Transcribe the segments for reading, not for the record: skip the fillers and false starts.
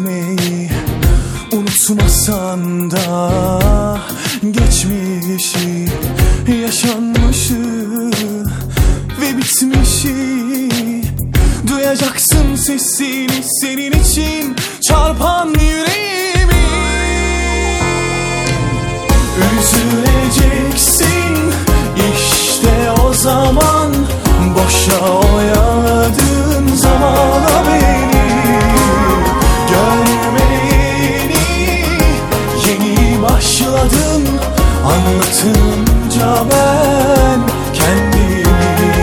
sevmeyi unutmasan da geçmişi, yaşanmışı ve bitmişi duyacaksın sesini, senin için çarpan yüreğimi. Üzüleceksin işte o zaman, boşa oyaladığın zamana beni. Görmeyeni yeni başladın, anlatınca ben kendimi.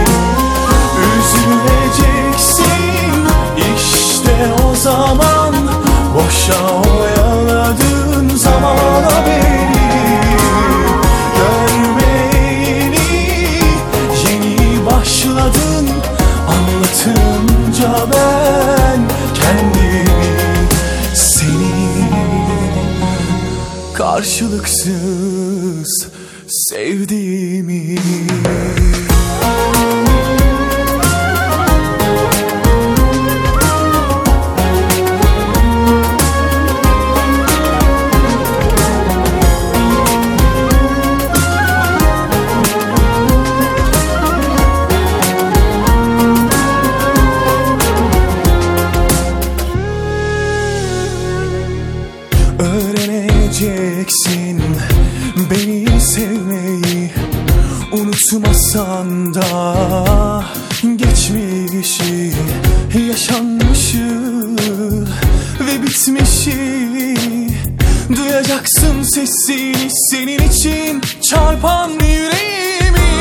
Üzüleceksin işte o zaman, boşa oyaladığın zamana beni. Görmeyeni yeni başladın, anlatınca ben kendimi. Seni karşılıksız sevdiğimi. Öğreneceksin beni sevmeyi unutmasan da geçmişi, yaşanmışı ve bitmişi duyacaksın sesini, senin için çarpan yüreğimi.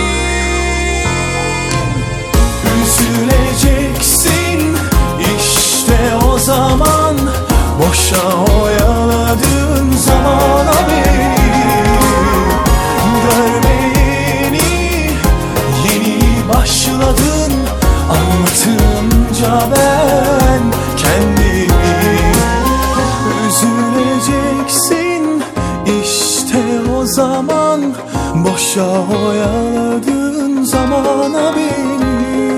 Üzüleceksin işte o zaman, boşa oyaladığın zamana beni. Görmeyeni yeni başladın, anlatınca ben kendimi. Üzüleceksin işte o zaman, boşa oyaladığın zamana beni.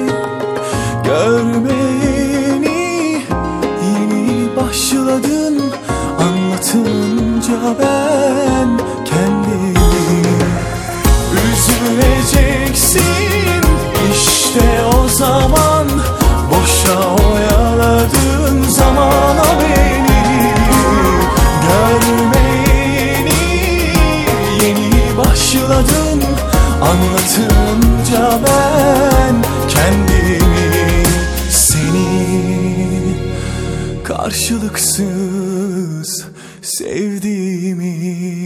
Görmeyeni yeni başladın, anlatınca ben kendimi. Üzüleceksin işte o zaman, boşa oyaladığın zamana beni. Görmeyeni yeni başladın, anlatınca ben kendimi. Seni karşılıksız sevdiğimi.